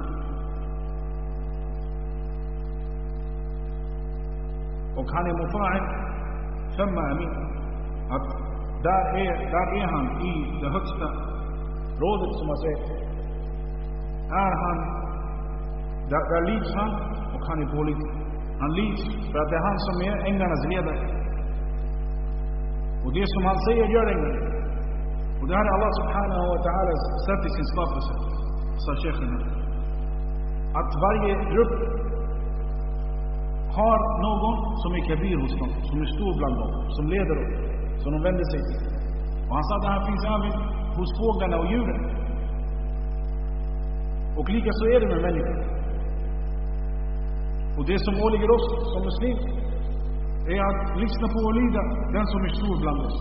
Och han är mufa'in femma amin. Att där är han i det högsta rådet som man säger. är han, där lids han och han är pålitlig. Han lids för att det är han som är änglarnas ledare. Och det som han säger gör änglarna. Och det här är Allah subhanahu wa ta'ala sätt i sin skapelse, sa Sheikhen här. Att varje grupp har någon som är kabir hos dem, som är stor bland dem, som leder dem, som de vänder sig till. Och han sa att det här finns även hos fåglarna och djuren. Och lika så är det med människor. Och det som åligger oss som muslim är att lyssna på och lyda den som är stor bland oss.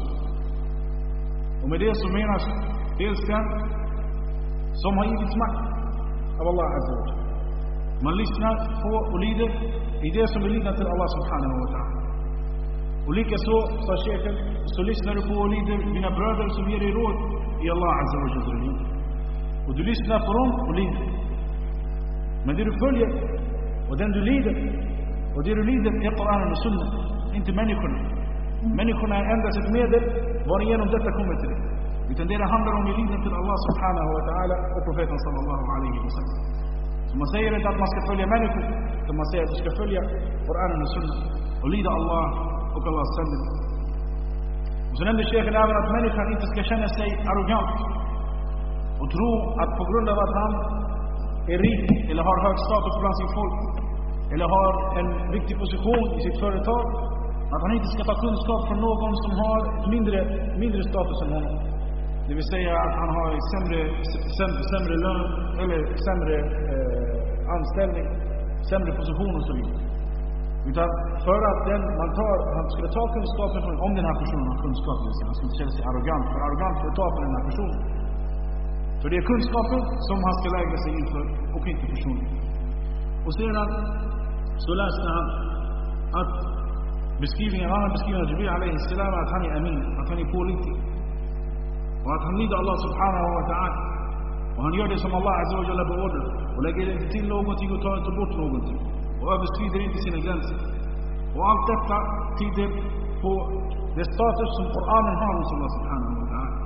Och med det så menas dels den som har givits makt av Allah Azza wa Jalla. Man lyssnar på och lyder i det som är lydnad till Allah subhanahu wa ta'ala. Och likaså, sa Sheikhen, så lyssnar du på och lyder dina bröder som ger dig råd i Allah Azza wa Jalla. Och du lyssnar på dem och lyder. Men det du följer och den du lyder, och det du lyder är Koranen och Sunna, inte människorna. Människorna är endast ett medel varigenom detta kommer till dig. Utan det handlar om i lydnad till Allah subhanahu wa ta'ala och profeten sallallahu alaihi wa sallam. Så man säger inte att man ska följa människor, utan man säger att du ska följa Koranen och Sunna och lyda Allah och Allahs sändning. Och så nämnde Sheikhen även att människan inte ska känna sig arrogant och tro att på grund av att han är rik eller har hög status bland sitt folk eller har en viktig position i sitt företag, att han inte ska ta kunskap från någon som har mindre status än honom. Det vill säga att han har sämre lön eller sämre anställning, sämre position och så vidare. Utan för att han skulle ta kunskapen från, om den här personen har kunskap, han skulle känna sig arrogant, för arrogant för att ta på den här personen. För det är kunskapen som han ska lägga sig inför och inte personen. Och sedan så läste han att annan beskrivning av Jibril alaihi salam att han är amin, att han är pålitlig. Och att han lyder Allah subhanahu wa ta'ala. Och han gör det som Allah Azza wa Jalla beordrar. Och lägger inte till någonting och tar inte bort någonting. Och överskrider inte sina gränser. Och allt detta tyder på det status som Koranen har hos Allah subhanahu wa ta'ala.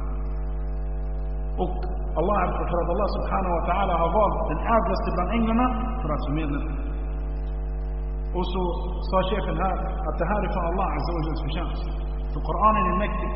Och för att Allah subhanahu wa ta'ala har valt den ädlaste bland änglarna för att förmedla. Och så sa Sheikhen här att det här är för Allah Azza wa Jallas förtjänst. För Koranen är mäktig.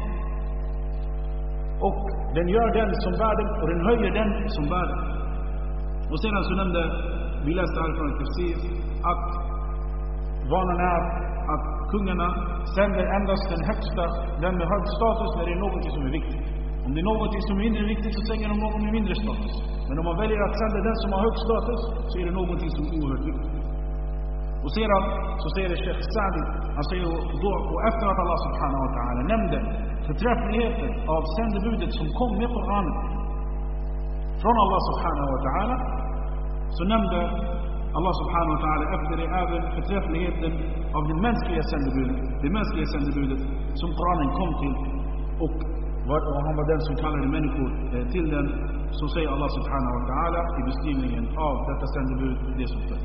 Och den gör den som världen och den höjer den som världen. Och sedan så nämnde vi läste här från tafsir att vanan är att kungarna sänder endast den med hög status när det är något som är viktigt. Om det är något som är mindre viktigt så sänder de någon med mindre status. Men om man väljer att sända den som har hög status så är det något som är oerhört viktigt. Och sedan så säger det Sheikh Sa'di, han säger då, och efter att Allah subhanahu wa ta'ala nämnde förträffligheten av sändebudet som kom med Koranen från Allah subhanahu wa ta'ala, så nämnde Allah subhanahu wa ta'ala efter det även förträffligheten av det mänskliga sändebudet som Koranen kom till, och han var den som kallade människor till den. Så säger Allah subhanahu wa ta'ala i beskrivningen av detta sändebud det som följer.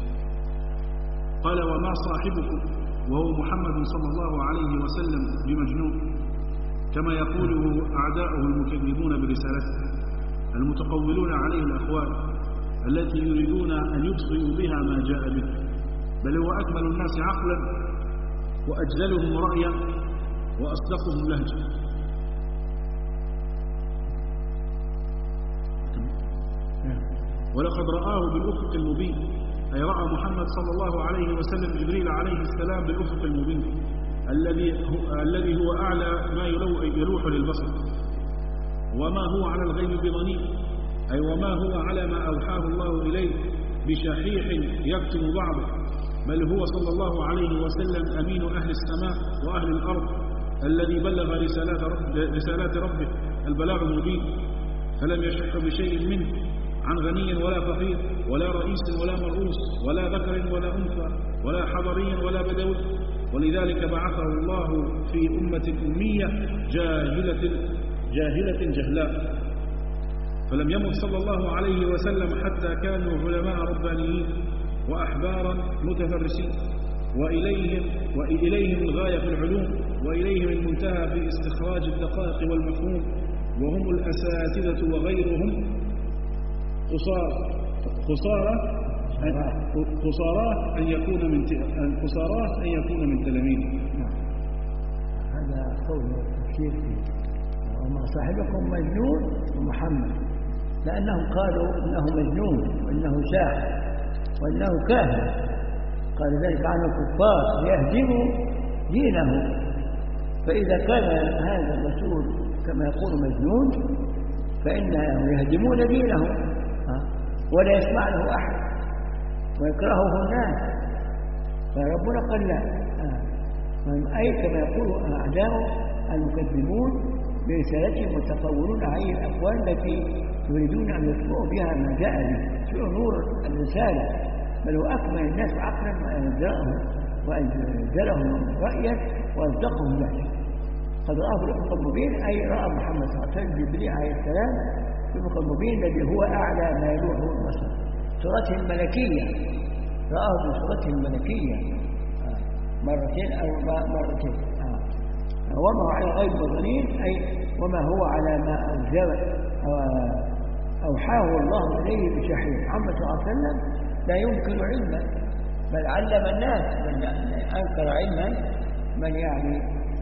قال وما صاحبكم وهو محمد صلى الله عليه وسلم بمجنون كما يقوله أعداؤه المكذبون برسالته المتقولون عليه الأخوال التي يريدون أن يبصروا بها ما جاء به بل هو أكمل الناس عقلا وأجللهم رأيا وأصدقهم لهجا. ولقد رآه بالأفق المبين، أي رأى محمد صلى الله عليه وسلم جبريل عليه السلام بالأفق المبين الذي هو أعلى ما يلوح للبصر، وما هو على الغيب بضنين، أي وما هو على ما أوحاه الله إليه بشحيح يكتم بعضه، بل هو صلى الله عليه وسلم أمين أهل السماء وأهل الأرض الذي بلغ رسالات ربه البلاغ المبين، فلم يشح بشيء منه عن غني ولا فقير ولا رئيس ولا مرؤوس ولا ذكر ولا أنثى ولا حضري ولا بدوي، ولذلك بعثه الله في أمة أمية جاهلة جهلاء، فلم يمت صلى الله عليه وسلم حتى كانوا علماء ربانيين وأحبارا متفرسين، وإليهم الغاية في العلوم، وإليهم المنتهى في استخراج الدقائق والمفهوم، وهم الأساتذة وغيرهم قصاراه أن يكون من تلاميذه. هذا قول التفسير فيه. وما صاحبكم مجنون ومحمد، لأنهم قالوا إنه مجنون وإنه ساحر وإنه كاهن، قال ذلك عنه الكفار ليهدموا دينه. فإذا كان هذا الرسول كما يقول مجنون فإنهم يهدمون دينه ولا يسمع له أحد ويكرهه الناس. فربنا قال لا، أي كما يقول أعداؤه المكذبون برسالتهم متقولون عليه الأقوال التي يريدون أن يطفئوا بها ما جاء به سوء نور الرسالة، بل هو أكمل الناس عقلا وأنزلهم رأيا وأصدقهم ذلك. قد رآه بالأفق المبين، أي رأى محمد صلى الله عليه وسلم جبريل عليه السلام في الأفق المبين الذي هو أعلى ما يلوحه البصر، صورته الملكية، رآه بصورته الملكية مرتين أو مرتين. وما هو على غير مظنين، أي وما هو على ما أوحاه الله إليه بشحيه. محمد صلى الله عليه وسلم لا ينكر علما، بل علم الناس. من أنكر علما من يعني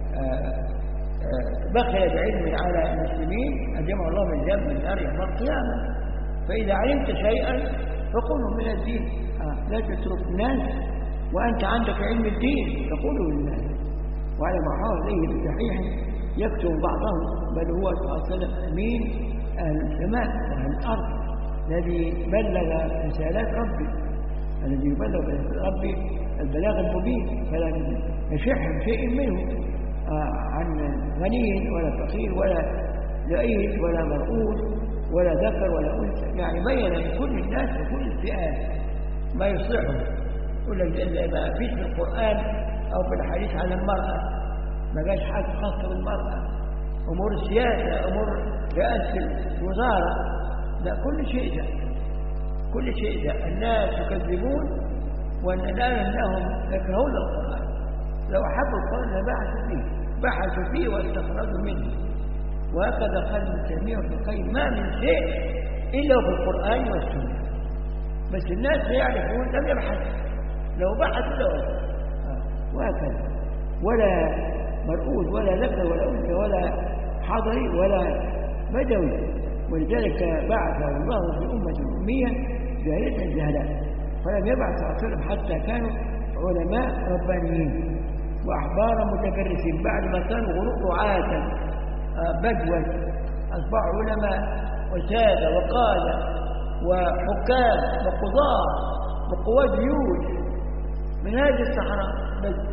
بخل بعلم على المسلمين أجمع الله من ذنب من نار يوم القيامة. فإذا علمت شيئا فقله من الدين، لا تترك الناس وأنت عندك علم الدين فقله للناس. وعلى ما حاول إليه بصحيح يكتب بعضهم، بل هو صلى الله عليه وسلم أمين أهل السماء وأهل الأرض الذي بلغ رسالات ربي، الذي يبلغ ربي البلاغ المبين، فلا يشح شيء منه عن غني ولا فقير ولا لئيم ولا مرؤوس ولا ذكر ولا أنثى، يعني بين لكل الناس وكل الفئات ما يصلحهم. يقول لك ما فيش في القرآن أو في الحديث عن المرأة، ما جاش حاجة خاصة بالمرأة، أمور السياسة، أمور رئاسة الوزارة، لا كل شيء ده، كل شيء ده. الناس يكذبون والناس أنهم يكرهون القرآن. لو أحبوا القرآن بحثوا فيه واستخرجوا منه. وهكذا قال ابن تيمية وابن القيم ما من شيء إلا في القرآن والسنة، بس الناس لا يعرفون، لم يبحثوا. لو بحثوا لوجدوا. وهكذا ولا مرؤوس ولا ذكر ولا أنثى ولا حضري ولا بدوي. ولذلك بعثه الله في أمة أمية جاهلة الجهلاء، فلم يبعث صلى الله عليه وسلم حتى كانوا علماء ربانيين وأحبارا متكرسين. بعد ما كانوا رعاة بدوا أصبحوا علماء وسادة وقادة وحكام وقضاة وقوات جيوش من هذه الصحراء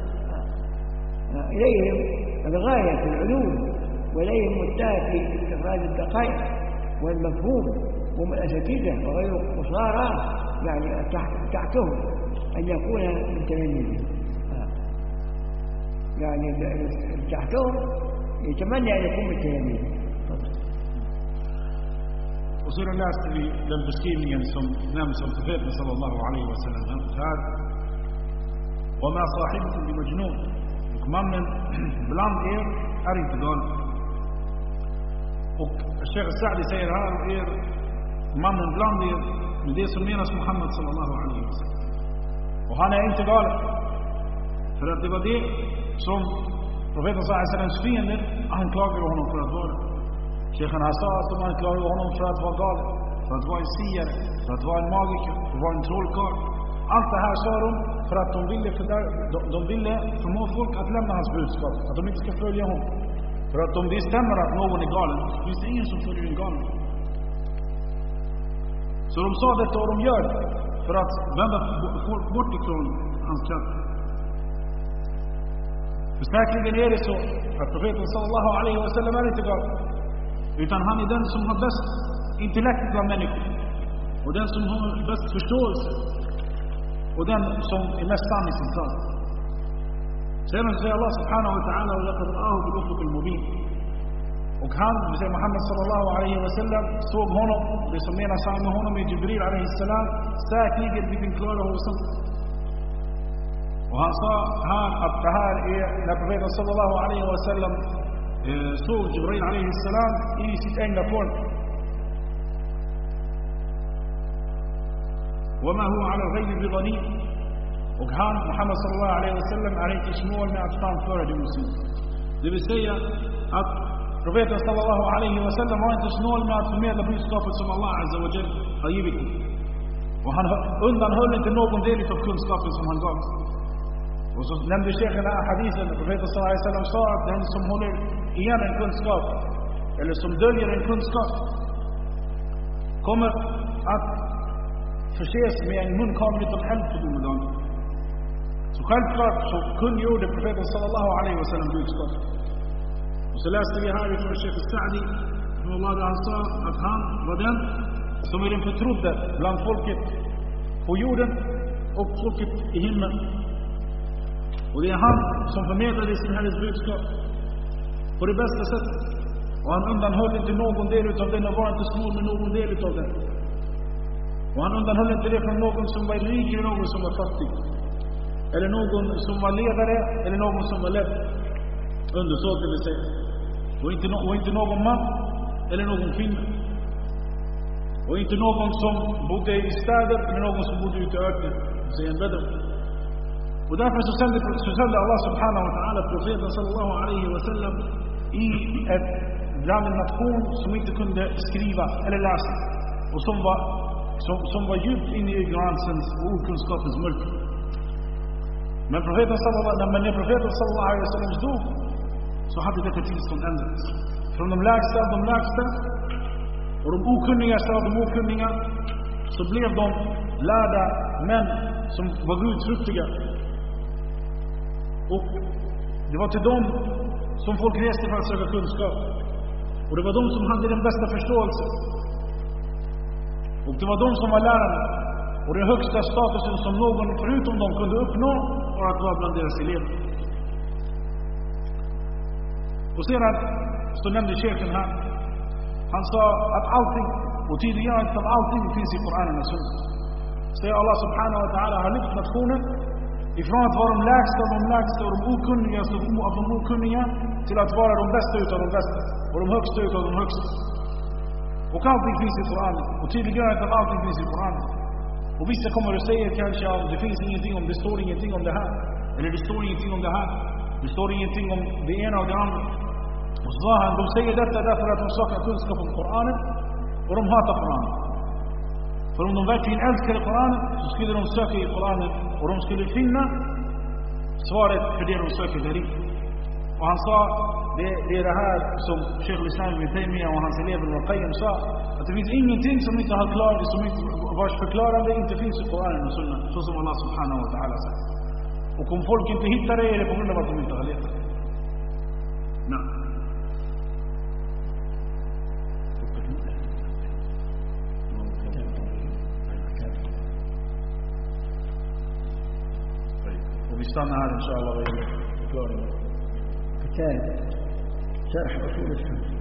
إليهم الغاية في العلوم، وإليهم منتهى في استخراج الدقائق والمفهوم. هم الأساتذة وغير قصارى، يعني تحتهم أن يكون من تلاميذهم، يعني تحتهم يتمنى أن يكون من تلاميذهم. Och så är det läst i den beskrivningen som nämns om profeten sallallahu alaihi wasallam. Här وما صاحبكم بمجنون, och mannen bland er är inte galen. Och Sheikh Sa'di säger här, mannen bland er, med det som menas Muhammad sallallahu alaihi wasallam. Och han är inte galen, för att det var det som profeten sallallahu alaihi wasallams fiender anklagade honom för att vara. Sheikhen sa att de anklagade honom för att vara galen, för att vara en siare, för att vara en magiker, för att vara en trollkarl. Allt det här sa de för att de ville förmå folk att lämna hans budskap, att de inte ska följa honom. För att om det stämmer att någon är galen, så finns det ingen som följer en galen. Så de sa detta, och de gör det för att vända folk bort ifrån hans kraft. För säkerligen är det så att profeten sallallahu alaihi wasallam är inte galen, utan han är den som har bäst intellekt bland människor, och den som har bäst förståelse, och den som är mest sann i sin tal. Sedan säger Allah subhanahu wa ta'ala, och laqad ra'ahu bil ufuq al mubin. Och han, det säger Muhammad sallallahu alaihi wa sallam, såg honom, det som menas med honom är Jibril alaihi salam, säkerligen vid den klara horisont. Och han sa här att det här är när profeten sallallahu alaihi wa sallam såg Jibril alaihi salam i sitt egna form. وما هو على الغيب بضنين. Och han, Muhammad sallallahu alaihi wasallam, är inte snål med att framföra det osynliga. Det vill säga att profeten sallallahu alaihi wasallam var inte snål med att förmedla budskapet som Allah azza wa jalla har givit honom. Och han undanhöll inte någon del av kunskapen som han gav. Och så nämnde Sheikhen den här hadithen, profeten sallallahu alaihi wasallam sa att den som håller igen en kunskap, eller som döljer en kunskap, kommer att förses med en munkamel av eld på domedagen. Så självklart så kungjorde profeten sallallahu alaihi wasallam budskapet. Och så läste vi här ifrån Sheikh Sa'di, där han sa att han var den som är den förtrodde bland folket på jorden och folket i himlen. Och det är han som förmedlade sin Herres budskap på det bästa sättet. Och han undanhöll inte någon del utav den och var inte snål med någon del utav den. Och han undanhöll inte det från någon som var rik eller någon som var fattig. Eller någon som var ledare eller någon som var ledd. Undersåt det vill säga. Och inte någon man eller någon kvinna. Och inte någon som bodde i städer eller någon som bodde ute i öknen. Säger en bedre. Och därför så sände Allah subhanahu wa ta'ala profeten sallallahu alaihi wa sallam i ett bland en nation som inte kunde skriva eller läsa. Och som var djupt inne i ignoransens och okunskapens mörker. Men när profeten sallallahu alaihi wa sallam dog, så hade detta tillstånd ändrats. Från de lägsta av de lägsta och de okunnigaste av de okunniga, så blev de lärda män som var gudfruktiga. Och det var till dem som folk reste för att söka kunskap. Och det var de som hade den bästa förståelsen. Och det var de som var lärarna. Och den högsta statusen som någon förutom dem kunde uppnå var att vara bland deras elever. Och sedan så nämnde Sheikhen här, han sa att allting och tydliggörandet av allting finns i Koranen och Sunna. Så Allah subhanahu wa ta'ala har lyft nationen ifrån att vara de lägsta och de okunnigaste av de okunniga till att vara de bästa utav de bästa och de högsta utav de högsta. Och allting finns i Koranen. Och tydliggörandet av allting finns i Koranen. Och vissa kommer att säga kanske att det finns ingenting om, det står ingenting om det här. Eller det står ingenting om det här. Det står ingenting om det ena och det andra. Och så sa han, de säger detta därför att de saknar kunskap om Koranen. Och de hatar Koranen. För om de verkligen älskade Koranen, så skulle de söka i Koranen. Och de skulle finna svaret för det de söker där i. Och han sa, det är det här som Sheikh al-Islam ibn Taymiyyah och hans elever Ibn Qayyim sa, att det finns ingenting som inte har klarat, vars förklarande inte finns i Koranen och Sunna, så som Allah subhanahu wa ta'ala säger. Och om folk inte hittar det, är det på grund av att de inte har letat. Nej. Och vi stannar här inshallah vad gäller förklaringen. كتاب شرح أصول السنة